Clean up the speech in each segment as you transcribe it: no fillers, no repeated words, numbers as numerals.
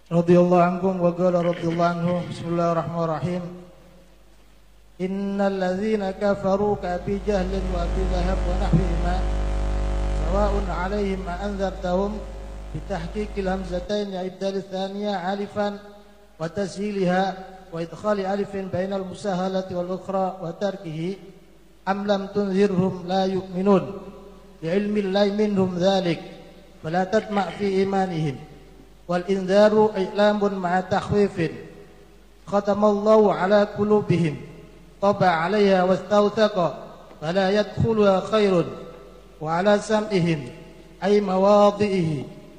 radhiyallahu anhum wa qala radhiyallahu anhu. Bismillahirrahmanirrahim. Innal ladzina kafaru ka Abi Jahl wa Abi Lahab wa nahwihima sawa'un 'alaihim a anzartahum bi tahqiqil hamzatain ibdal tsaniyah alifan wa tashilha wa idkhali alifin bainal musahalati wal ukhra wa tarkihi am lam tunzirhum la yu'minun li'ilmi llahi minhum dhalik fala tatma' fi imanihim wal inzaru i'lamun ma'a takhwifin khatamallahu ala qulubihim طبع عليها واستوثق فلا يدخلها خير وعلى سمعهم أي مواضعه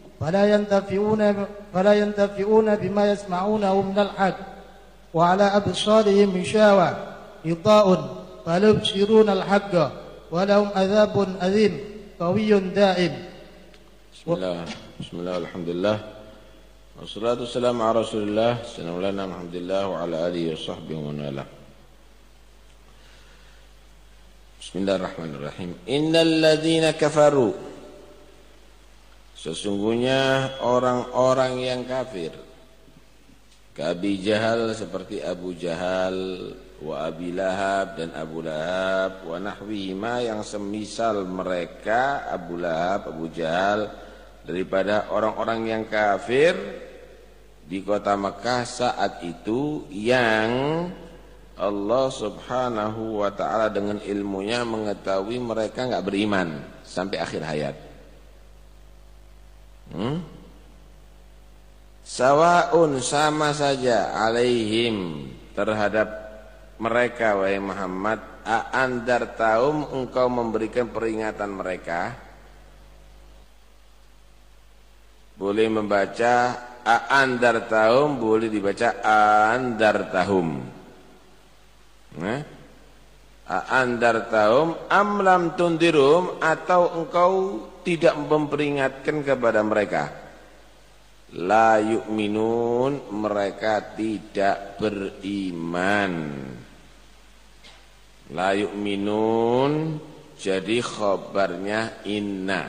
فلا ينتفعون بما يسمعونه من الحق وعلى أبصارهم غشاوة غطاء فلا يبصرون الحق ولهم عذاب أليم قوي دائم. بسم الله الحمد لله والصلاة والسلام على رسول الله سيدنا محمد الله وعلى آله وصحبه ومن والاه. Bismillahirrahmanirrahim. Innal ladzina kafaru, sesungguhnya orang-orang yang kafir, ka Abi Jahal seperti Abu Jahal, wa Abi Lahab dan Abu Lahab, wa nahwihima yang semisal mereka Abu Lahab, Abu Jahal, daripada orang-orang yang kafir di kota Makkah saat itu yang Allah subhanahu wa ta'ala dengan ilmunya mengetahui mereka enggak beriman sampai akhir hayat. Sawa'un, sama saja, alaihim, terhadap mereka wahai Muhammad, a'andar taum, engkau memberikan peringatan mereka. Boleh membaca a'andar taum, boleh dibaca andar tahum. Andartahum am lam tundirum, atau engkau tidak memperingatkan kepada mereka. La yu'minun, mereka tidak beriman. La yu'minun jadi khabarnya inna.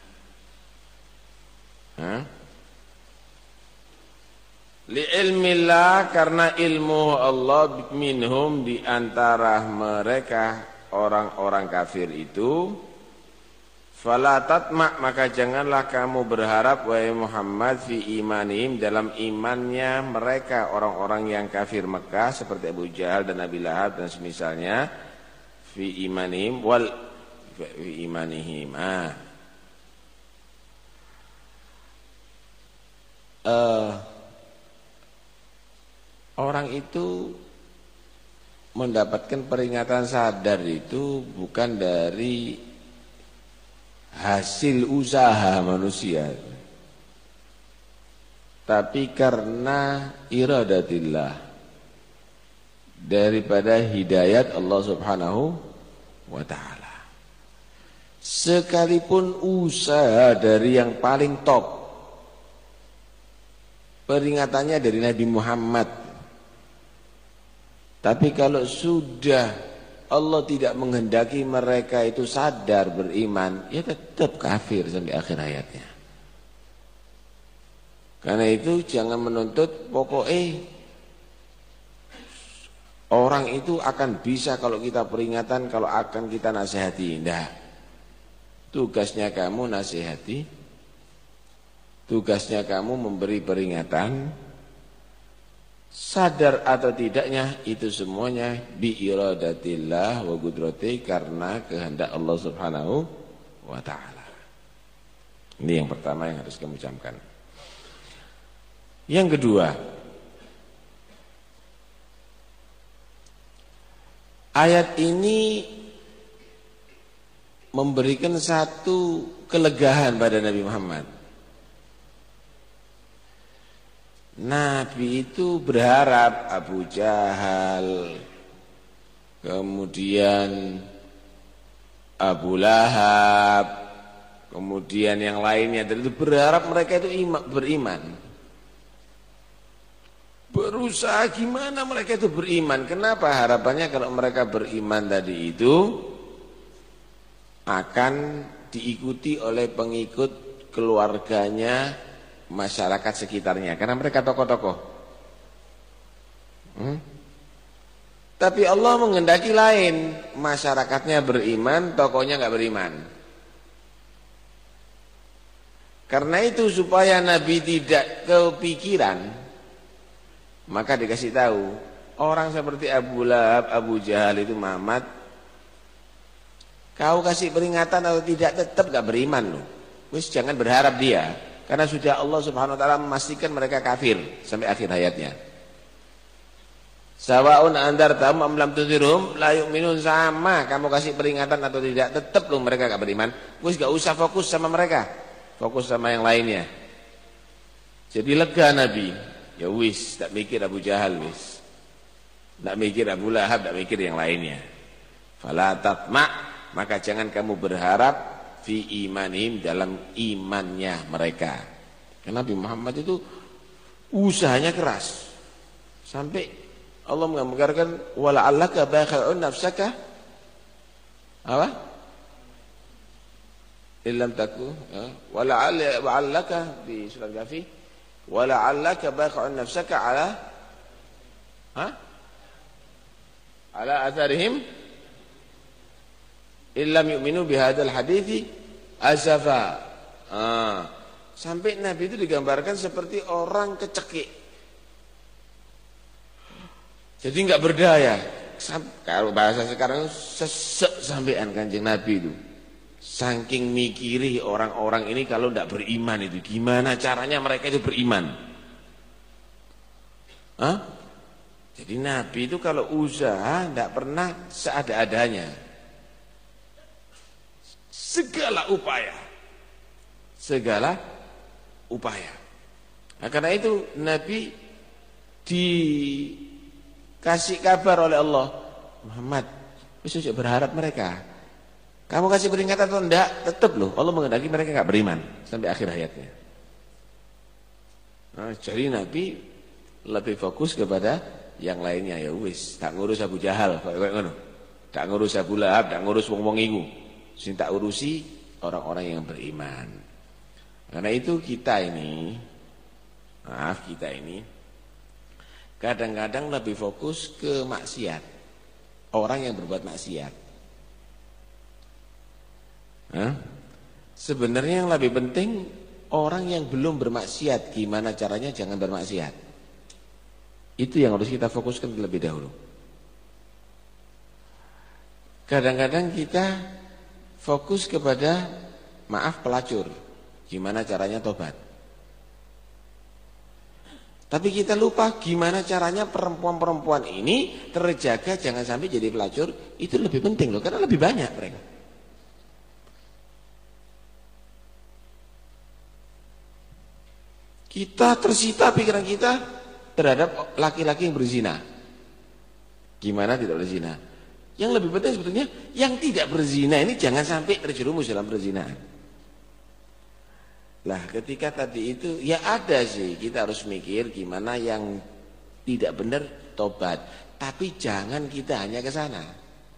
Li'ilmillah, karena ilmu Allah minhum, di antara mereka orang-orang kafir itu. Fala tatma', maka janganlah kamu berharap wahai Muhammad fi imanihim, dalam imannya mereka orang-orang yang kafir Mekah seperti Abu Jahal dan Abi Lahab dan semisalnya, fi imanihim wal fi imanihim. Orang itu mendapatkan peringatan sadar itu bukan dari hasil usaha manusia, tapi karena iradatillah, daripada hidayat Allah subhanahu wa ta'ala. Sekalipun usaha dari yang paling top, peringatannya dari Nabi Muhammad, tapi kalau sudah Allah tidak menghendaki mereka itu sadar beriman, ya tetap kafir sampai akhir hayatnya. Karena itu jangan menuntut pokoknya orang itu akan bisa kalau kita peringatan, kalau akan kita nasihati. Tidak. Tugasnya kamu nasihati, tugasnya kamu memberi peringatan. Sadar atau tidaknya itu semuanya bi iradatillah wa qudrati, karena kehendak Allah subhanahu wa ta'ala. Ini yang pertama yang harus kamu camkan. Yang kedua, ayat ini memberikan satu kelegaan pada Nabi Muhammad. Nabi itu berharap Abu Jahal, kemudian Abu Lahab, kemudian yang lainnya, itu berharap mereka itu beriman. Berusaha gimana mereka itu beriman. Kenapa harapannya kalau mereka beriman tadi itu akan diikuti oleh pengikut keluarganya masyarakat sekitarnya karena mereka tokoh-tokoh. Tapi Allah menghendaki lain, masyarakatnya beriman, tokohnya nggak beriman. Karena itu supaya Nabi tidak kepikiran, maka dikasih tahu orang seperti Abu Lahab, Abu Jahal itu Muhammad, kau kasih peringatan atau tidak tetap gak beriman loh. Wis jangan berharap dia, karena sudah Allah Subhanahu Wa Taala memastikan mereka kafir sampai akhir hayatnya. Sawaun andartahum am lam tunzirhum la yu'minun, sama kamu kasih peringatan atau tidak tetap loh mereka gak beriman. Wis gak usah fokus sama mereka, fokus sama yang lainnya. Jadi lega Nabi. Ya wis, tak mikir Abu Jahal wis. Tak mikir Abu Lahab, tak mikir yang lainnya. Fala tatma', maka jangan kamu berharap fi imanihim, dalam imannya mereka. Karena Nabi Muhammad itu usahanya keras. Sampai Allah menggambarkan wala'allaka bakhi'un nafsaka apa? Illam taku, wala'allaka di surat Ghafir, wala'allaka bakhi'un nafsaka ala atharihim illam yu'minu bihadzal hadithi asafa. Sampai Nabi itu digambarkan seperti orang kecekik. Jadi enggak berdaya. Kalau bahasa sekarang sesek sampean Kanjeng Nabi itu. Saking mikiri orang-orang ini kalau enggak beriman itu gimana caranya mereka itu beriman. Jadi Nabi itu kalau usaha enggak pernah seada-adanya. Segala upaya. Nah, karena itu Nabi dikasih kabar oleh Allah, Muhammad, bisa berharap mereka. Kamu kasih peringatan atau enggak, tetap loh Allah menghendaki mereka enggak beriman sampai akhir hayatnya. Nah, jadi Nabi lebih fokus kepada yang lainnya. Ya wis, tak ngurus Abu Jahal kayak ngono. Tak ngurus Abu Lahab, tak ngurus wong-wong iku. Sing tak urusi orang-orang yang beriman. Karena itu kita ini kadang-kadang lebih fokus ke maksiat. Orang yang berbuat maksiat. Sebenarnya yang lebih penting orang yang belum bermaksiat, gimana caranya jangan bermaksiat. Itu yang harus kita fokuskan terlebih dahulu. Kadang-kadang kita fokus kepada pelacur, gimana caranya tobat. Tapi kita lupa gimana caranya perempuan-perempuan ini terjaga jangan sampai jadi pelacur. Itu lebih penting loh, karena lebih banyak mereka. Kita tersita pikiran kita terhadap laki-laki yang berzina. Gimana tidak berzina? Yang lebih penting sebetulnya yang tidak berzina ini jangan sampai terjerumus dalam perzinahan. Lah ketika tadi itu ya ada sih, kita harus mikir gimana yang tidak benar tobat, tapi jangan kita hanya ke sana.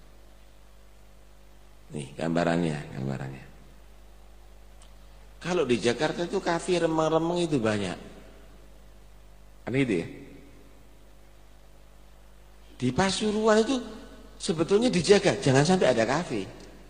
Nih gambarannya. Kalau di Jakarta itu kafe remeng-remeng itu banyak. Kan itu ya. Di Pasuruan itu sebetulnya dijaga, jangan sampai ada kafe.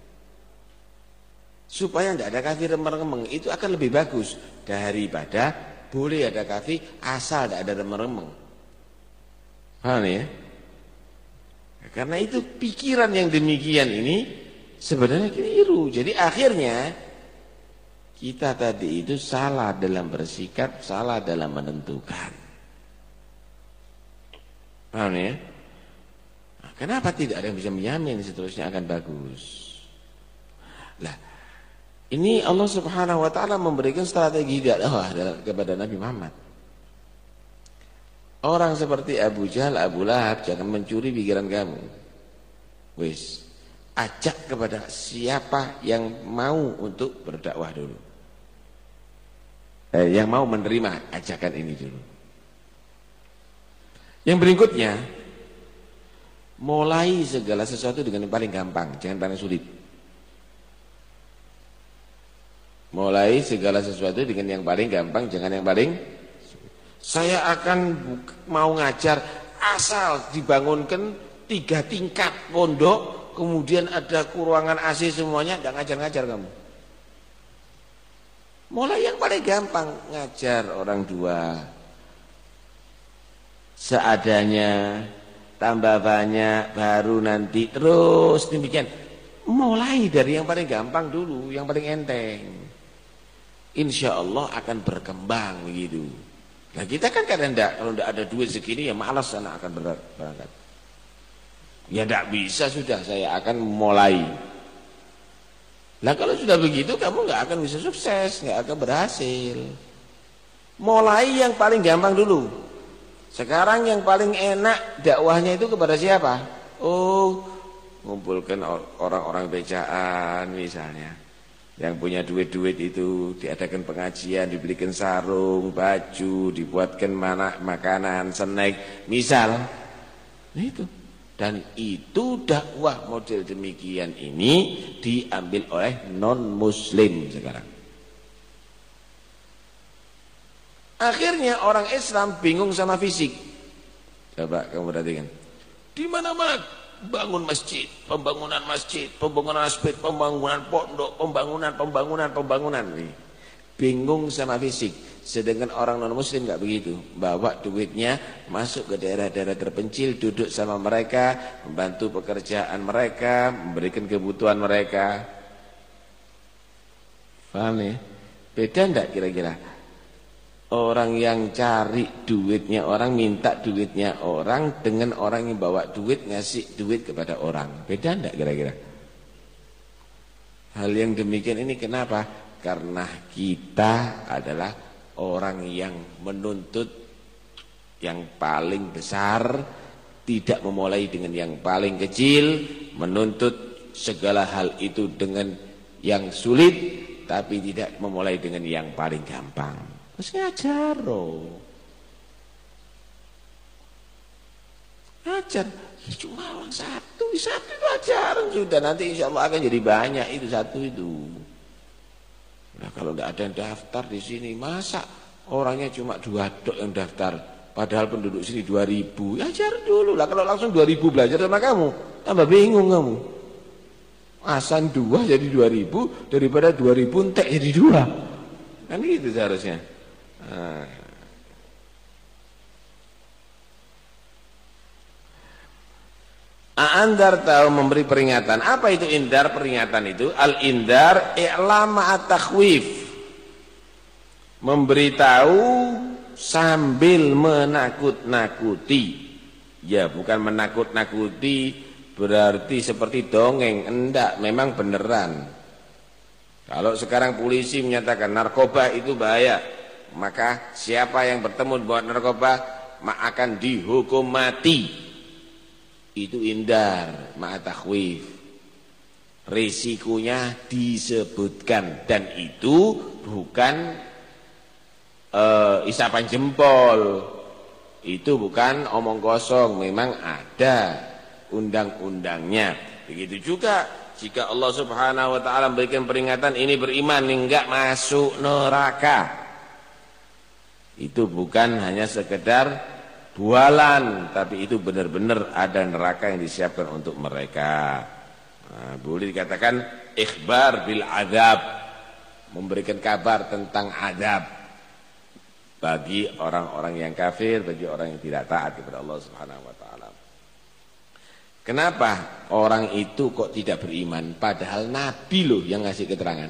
Supaya tidak ada kafe remeng-remeng, itu akan lebih bagus daripada boleh ada kafe asal tidak ada remeng-remeng. Paham ya? Karena itu pikiran yang demikian ini sebenarnya keliru. Jadi akhirnya kita tadi itu salah dalam bersikap, salah dalam menentukan. Paham ya? Kenapa tidak ada yang bisa menjamin seterusnya akan bagus? Lah, ini Allah Subhanahu wa taala memberikan strategi dakwah kepada Nabi Muhammad. Orang seperti Abu Jahal, Abu Lahab jangan mencuri pikiran kamu. Wis, ajak kepada siapa yang mau untuk berdakwah dulu. Yang mau menerima ajakan ini dulu. Yang berikutnya, mulai segala sesuatu dengan yang paling gampang, jangan paling sulit. Mulai segala sesuatu dengan yang paling gampang, jangan yang paling. Saya akan mau ngajar asal dibangunkan 3 tingkat pondok, kemudian ada ruangan AC semuanya, enggak ngajar-ngajar kamu. Mulai yang paling gampang, ngajar orang 2 seadanya, tambah banyak, baru nanti terus demikian. Mulai dari yang paling gampang dulu, yang paling enteng. Insya Allah akan berkembang begitu. Nah kita kan kadang kalau tidak ada duit segini ya malas anak akan berangkat. Ya tidak bisa, sudah saya akan mulai. Nah kalau sudah begitu kamu nggak akan bisa sukses, nggak akan berhasil. Mulai yang paling gampang dulu. Sekarang yang paling enak dakwahnya itu kepada siapa? Oh, ngumpulkan orang-orang becaan misalnya. Yang punya duit-duit itu diadakan pengajian, dibelikan sarung, baju, dibuatkan makanan, snack, misal. Nah itu. Dan itu dakwah model demikian ini diambil oleh non-muslim sekarang. Akhirnya orang Islam bingung sama fisik. Coba kamu perhatikan. Di mana-mana bangun masjid, pembangunan masjid, pembangunan pondok, pembangunan. Bingung sama fisik. Sedangkan orang non muslim enggak begitu. Bawa duitnya masuk ke daerah-daerah terpencil, duduk sama mereka, membantu pekerjaan mereka, memberikan kebutuhan mereka. Paham ya? Beda enggak kira-kira? Orang yang cari duitnya orang, minta duitnya orang, dengan orang yang bawa duit ngasih duit kepada orang. Beda enggak kira-kira? Hal yang demikian ini kenapa? Karena kita adalah orang yang menuntut yang paling besar, tidak memulai dengan yang paling kecil, menuntut segala hal itu dengan yang sulit, tapi tidak memulai dengan yang paling gampang. Terus ngajar ajar cuma orang satu itu ajaran sudah, nanti insya Allah akan jadi banyak itu satu itu. Nah kalau tidak ada yang daftar di sini, masa orangnya cuma 2 dok yang daftar, padahal penduduk sini 2000, ajar dulu lah. Kalau langsung 2000 belajar sama kamu, tambah bingung kamu. Asan 2 jadi 2000, daripada 2000 entek jadi 2, kan gitu seharusnya. Andar tahu memberi peringatan. Apa itu indar? Peringatan itu al-indar i'lam at-takhwif, memberitahu sambil menakut-nakuti. Ya bukan menakut-nakuti berarti seperti dongeng, enggak, memang beneran. Kalau sekarang polisi menyatakan narkoba itu bahaya, maka siapa yang bertemu dengan narkoba akan dihukum mati. Itu indar ma'atakhwif. Risikonya disebutkan, dan itu bukan isapan jempol. Itu bukan omong kosong, memang ada undang-undangnya. Begitu juga jika Allah Subhanahu wa taala memberikan peringatan, ini beriman enggak masuk neraka. Itu bukan hanya sekedar bualan, tapi itu benar-benar ada neraka yang disiapkan untuk mereka. Nah, boleh dikatakan ikhbar bil azab, memberikan kabar tentang azab bagi orang-orang yang kafir, bagi orang yang tidak taat kepada Allah Subhanahu wa taala. Kenapa orang itu kok tidak beriman padahal Nabi loh yang ngasih keterangan?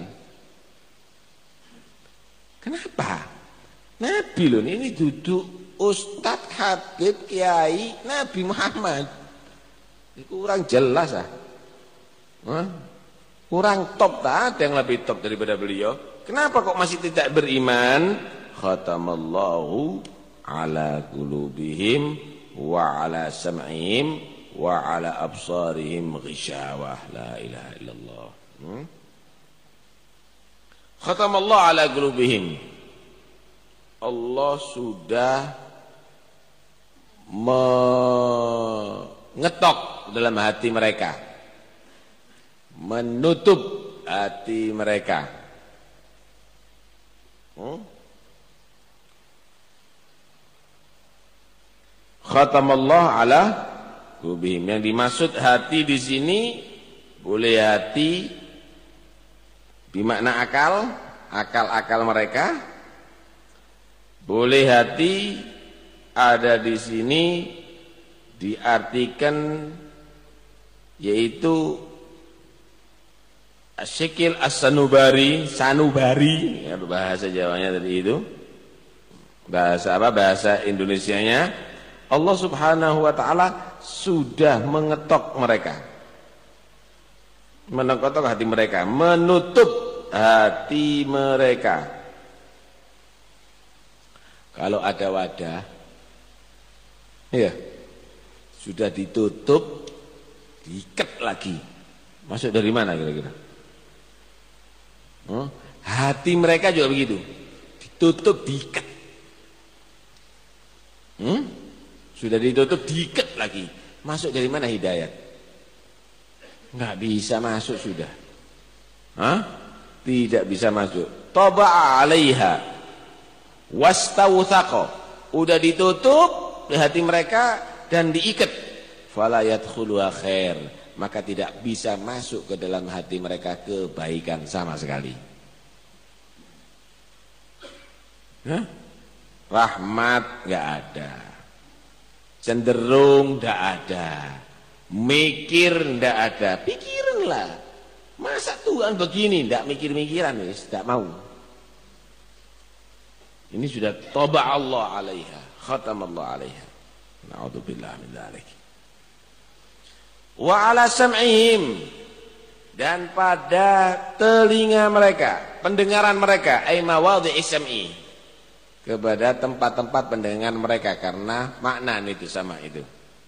Kenapa? Nabi loh, ini duduk Ustadz, Habib, Kiai, Nabi Muhammad. Kurang jelas kurang top, tak ada yang lebih top daripada beliau. Kenapa kok masih tidak beriman? Khatamallahu ala qulubihim wa ala sam'ihim wa ala absarihim ghishawah. La ilaha illallah. Khatamallahu ala qulubihim. Allah sudah mengetok dalam hati mereka, menutup hati mereka. Khatamallahu ala qulubihim. Yang dimaksud hati di sini boleh hati bermakna akal mereka. Boleh hati ada di sini diartikan yaitu Asyikil as-sanubari, sanubari, ya, bahasa Jawanya tadi itu. Bahasa apa? Bahasa Indonesianya. Allah Subhanahu wa taala sudah mengetok mereka. Mengetok hati mereka, menutup hati mereka. Kalau ada wadah, ya, sudah ditutup, diikat lagi. Masuk dari mana kira-kira? Hati mereka juga begitu, ditutup, diikat. Sudah ditutup, diikat lagi. Masuk dari mana hidayat? Nggak bisa masuk sudah. Tidak bisa masuk. Taba'a 'alaiha wastawthaqa. Udah ditutup di hati mereka dan diikat. Fala yadkhuluha khair. Maka tidak bisa masuk ke dalam hati mereka kebaikan sama sekali. Rahmat nggak ada, cenderung nggak ada, mikir nggak ada. Pikiranlah, masa Tuhan begini nggak mikir-mikiran, wis nggak mau. Ini sudah toba Allah alaiha, khatam Allah alaiha. Na'udzubillah min dzalik. Wa ala sam'ihim, dan pada telinga mereka, pendengaran mereka, ay mawadhi'i sam'i, kepada tempat-tempat pendengaran mereka, karena makna itu sama itu.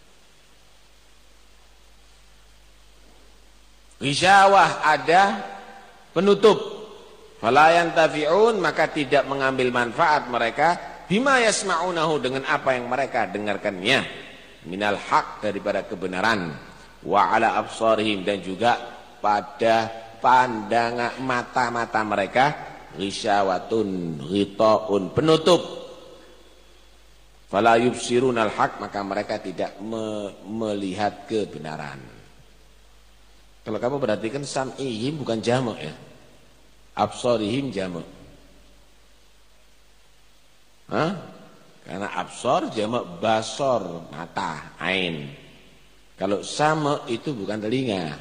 Ghishawah, ada penutup. Fala yantafi'un, maka tidak mengambil manfaat mereka bima yasma'unahu, dengan apa yang mereka dengarkannya, minal haq, daripada kebenaran. Wa ala absarihim, dan juga pada pandangan mata-mata mereka, ghisyawatun, ghita'un, penutup. Fala yubsirunal haq, maka mereka tidak melihat kebenaran. Kalau kamu perhatikan, sam'ihim bukan jamak ya, absarihim jamak. Karena absar jamak basor, mata, ain. Kalau sama itu bukan telinga,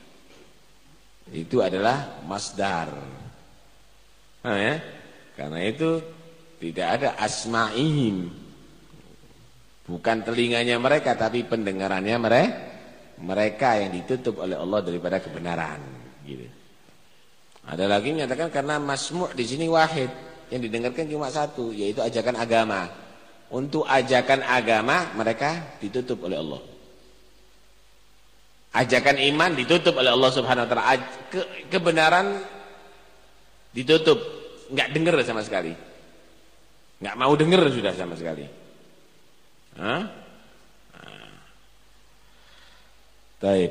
itu adalah masdar. Ya? Karena itu tidak ada asma'ihim, bukan telinganya mereka, tapi pendengarannya mereka yang ditutup oleh Allah daripada kebenaran. Gitu. Ada lagi menyatakan karena masmu' di sini wahid, yang didengarkan cuma satu, yaitu ajakan agama. Untuk ajakan agama mereka ditutup oleh Allah. Ajakan iman ditutup oleh Allah Subhanahu wa taala. Kebenaran ditutup, enggak dengar sama sekali. Enggak mau dengar sudah sama sekali. Baik.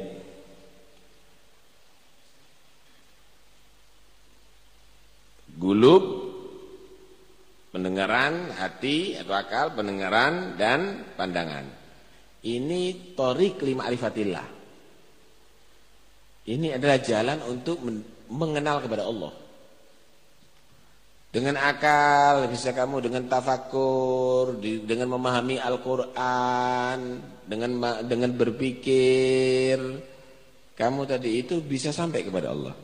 Gulub, pendengaran, hati atau akal, pendengaran dan pandangan. Ini thariq li ma'rifatillah. Ini adalah jalan untuk mengenal kepada Allah. Dengan akal bisa kamu dengan tafakur, dengan memahami Al-Quran, dengan berpikir, kamu tadi itu bisa sampai kepada Allah.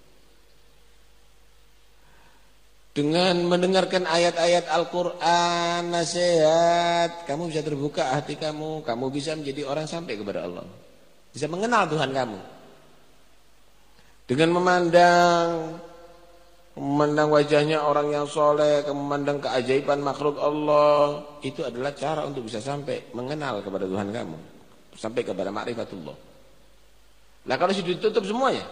Dengan mendengarkan ayat-ayat Al-Quran, nasihat, kamu bisa terbuka hati kamu bisa menjadi orang sampai kepada Allah. Bisa mengenal Tuhan kamu. Dengan memandang wajahnya orang yang soleh, memandang keajaiban makhluk Allah, itu adalah cara untuk bisa sampai mengenal kepada Tuhan kamu, sampai kepada ma'rifatullah. Nah kalau sudah ditutup semuanya,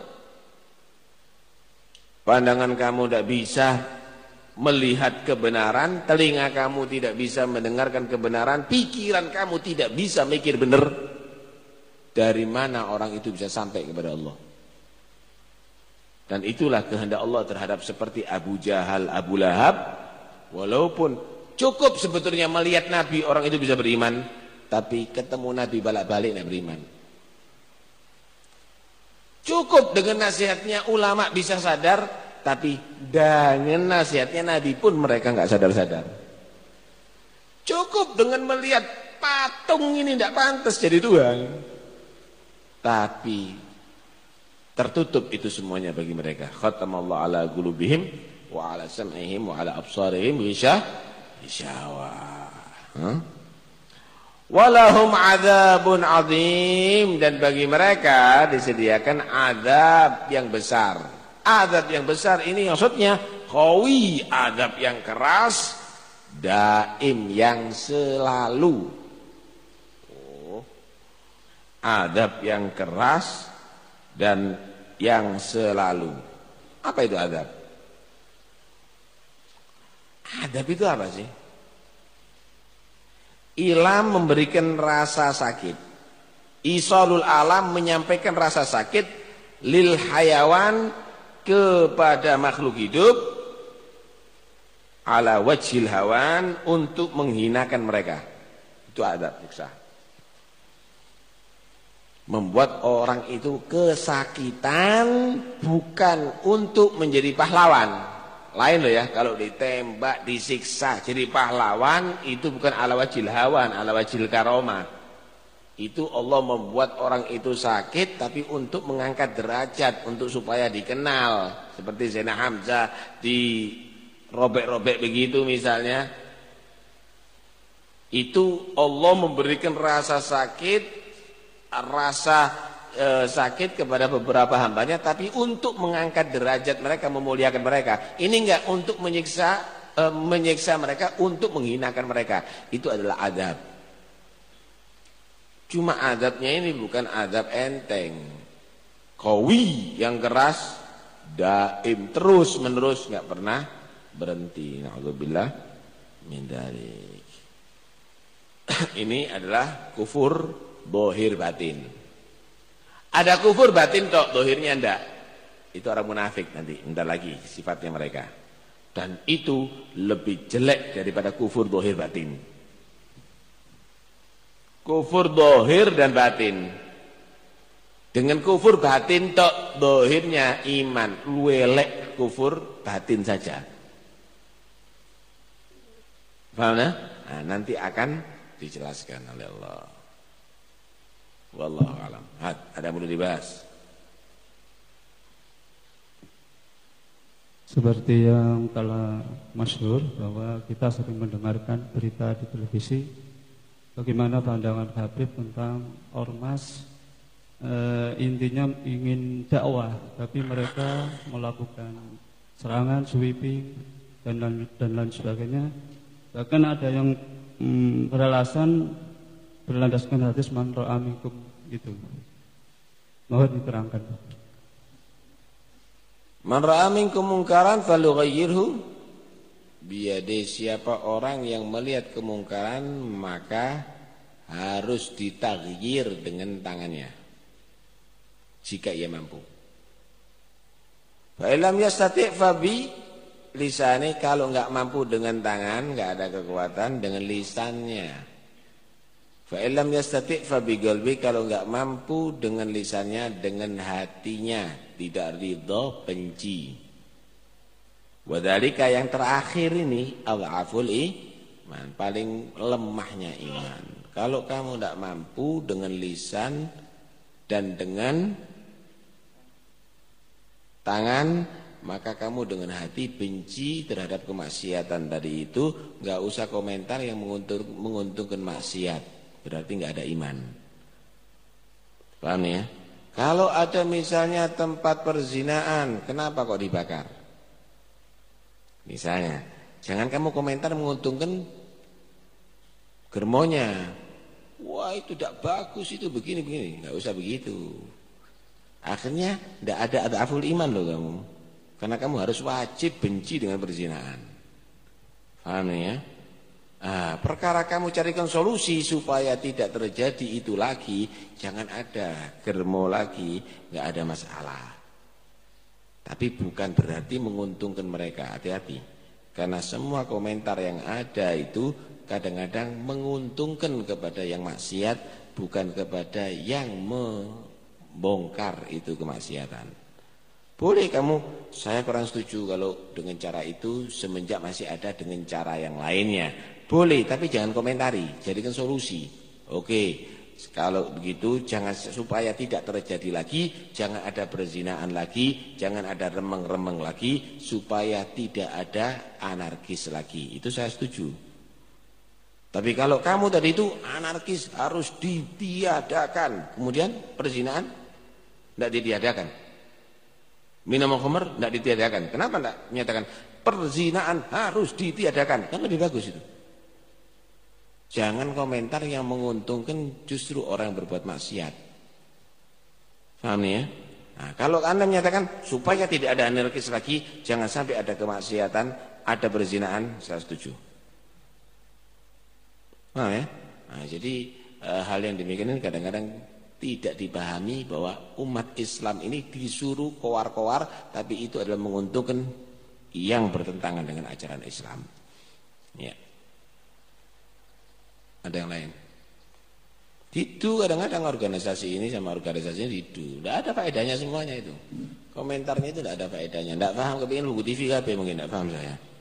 pandangan kamu tidak bisa melihat kebenaran, telinga kamu tidak bisa mendengarkan kebenaran, pikiran kamu tidak bisa mikir benar, dari mana orang itu bisa sampai kepada Allah? Dan itulah kehendak Allah terhadap seperti Abu Jahal, Abu Lahab. Walaupun cukup sebetulnya melihat Nabi orang itu bisa beriman, tapi ketemu Nabi balik-balik tidak beriman. Cukup dengan nasihatnya ulama bisa sadar, tapi dengan nasihatnya Nabi pun mereka nggak sadar-sadar. Cukup dengan melihat patung ini tidak pantas jadi Tuhan, tapi tertutup itu semuanya bagi mereka. Khatamallahu ala qulubihim wa ala sam'ihim wa ala absarihim ghishawa. Walahum adzabun adzim, dan bagi mereka disediakan azab yang besar. Azab yang besar ini maksudnya qawi, azab yang keras, daim yang selalu. Azab yang keras dan yang selalu. Apa itu azab? Azab itu apa sih? Ilam memberikan rasa sakit. Isalul alam menyampaikan rasa sakit lil hayawan kepada makhluk hidup ala wajhil hawan untuk menghinakan mereka. Itu azab siksa. Membuat orang itu kesakitan bukan untuk menjadi pahlawan. Lain loh ya, kalau ditembak, disiksa jadi pahlawan itu bukan ala wajhil hawan, ala wajhil karomah. Itu Allah membuat orang itu sakit tapi untuk mengangkat derajat, untuk supaya dikenal. Seperti Zainal Hamzah dirobek-robek begitu misalnya. Itu Allah memberikan rasa sakit sakit kepada beberapa hambanya, tapi untuk mengangkat derajat mereka, memuliakan mereka. Ini enggak untuk menyiksa mereka, untuk menghinakan mereka. Itu adalah azab. Cuma azabnya ini bukan azab enteng, qawi yang keras, daim terus menerus, enggak pernah berhenti. Na'udzubillah min dzalik. Ini adalah kufur zahir batin. Ada kufur batin tok, zahirnya enggak. Itu orang munafik nanti, entar lagi sifatnya mereka. Dan itu lebih jelek daripada kufur zahir batin. Kufur zahir dan batin. Dengan kufur batin tok, zahirnya iman, luwelek kufur batin saja. Paham ya? Nah, nanti akan dijelaskan oleh Allah. Wallahu alam. Ada yang perlu dibahas? Seperti yang telah masyhur bahwa kita sering mendengarkan berita di televisi, bagaimana pandangan Habib tentang ormas, intinya ingin dakwah tapi mereka melakukan serangan, sweeping dan lain sebagainya. Bahkan ada yang beralasan berlandaskan hadis man ra'a minkum gitu. Mohon diterangkan. Man ra'a minkum munkaran falyughayyirhu biyadihi. Siapa orang yang melihat kemungkaran maka harus ditaghyir dengan tangannya jika ia mampu. Fa illam yastati' fa bi lisani. Kalau enggak mampu dengan tangan, enggak ada kekuatan, dengan lisannya. Fa illam yastati' fa bi qalbi. Kalau enggak mampu dengan lisannya, dengan hatinya, tidak ridha, benci. Wadzalika yang terakhir ini adhaful iman, paling lemahnya iman. Kalau kamu tidak mampu dengan lisan dan dengan tangan, maka kamu dengan hati benci terhadap kemaksiatan tadi itu. Enggak usah komentar yang menguntungkan maksiat, berarti enggak ada iman. Paham ya? Kalau ada misalnya tempat perzinaan, kenapa kok dibakar? Misalnya, jangan kamu komentar menguntungkan germonya. Wah, itu tidak bagus, itu begini-begini. Enggak usah begitu. Akhirnya tidak ada adhaful iman loh kamu. Karena kamu harus wajib benci dengan perzinaan. Paham ya? Perkara kamu carikan solusi supaya tidak terjadi itu lagi, jangan ada germo lagi, nggak ada masalah. Tapi bukan berarti menguntungkan mereka, hati-hati. Karena semua komentar yang ada itu kadang-kadang menguntungkan kepada yang maksiat, bukan kepada yang membongkar itu kemaksiatan. Boleh kamu, saya kurang setuju kalau dengan cara itu semenjak masih ada dengan cara yang lainnya. Boleh, tapi jangan komentari, jadikan solusi. Oke. Kalau begitu jangan, supaya tidak terjadi lagi, jangan ada perzinaan lagi, jangan ada remeng-remeng lagi, supaya tidak ada anarkis lagi. Itu saya setuju. Tapi kalau kamu tadi itu anarkis harus ditiadakan, kemudian perzinaan tidak ditiadakan, minum khamr tidak ditiadakan. Kenapa tidak menyatakan perzinaan harus ditiadakan? Kan lebih bagus itu. Jangan komentar yang menguntungkan justru orang yang berbuat maksiat. Paham nih ya? Nah, kalau Anda menyatakan supaya tidak ada anarkis lagi, jangan sampai ada kemaksiatan, ada perzinaan, saya setuju. Paham ya? Nah, jadi hal yang demikian ini kadang-kadang tidak dipahami bahwa umat Islam ini disuruh kowar-kowar, tapi itu adalah menguntungkan yang bertentangan dengan ajaran Islam. Ya. Ada yang lain? Itu kadang-kadang organisasi ini sama organisasi ini itu tidak ada faedahnya semuanya itu. Komentarnya itu tidak ada faedahnya. Tidak paham, kepingin buku TV KP mungkin tidak paham saya.